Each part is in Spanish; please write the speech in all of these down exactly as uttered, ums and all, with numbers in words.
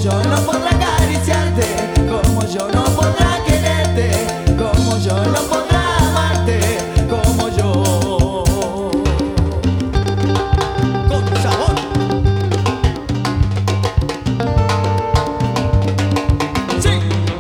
yo no podré acariciarte, como yo no podré quererte, como yo no podré amarte, como yo. Con sabor. Sí.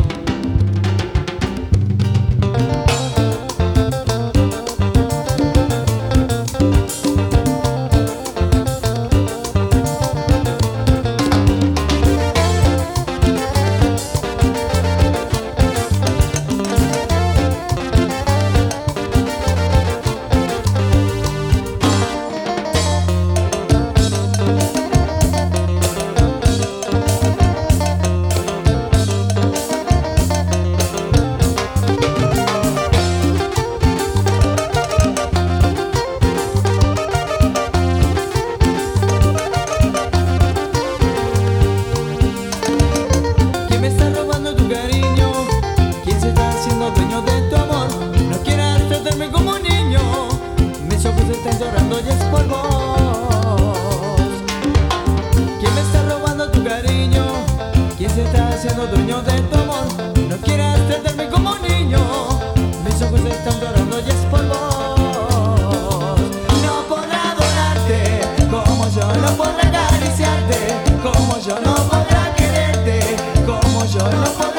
Dueño de tu amor, no quieras tratarme como un niño. Mis ojos están llorando y es por vos. ¿Quién me está robando tu cariño? ¿Quién se está haciendo dueño de tu amor? No quieras tratarme como un niño. Mis ojos están llorando y es por vos. No podré adorarte como yo no podré acariciarte, como yo no podré quererte, como yo no podré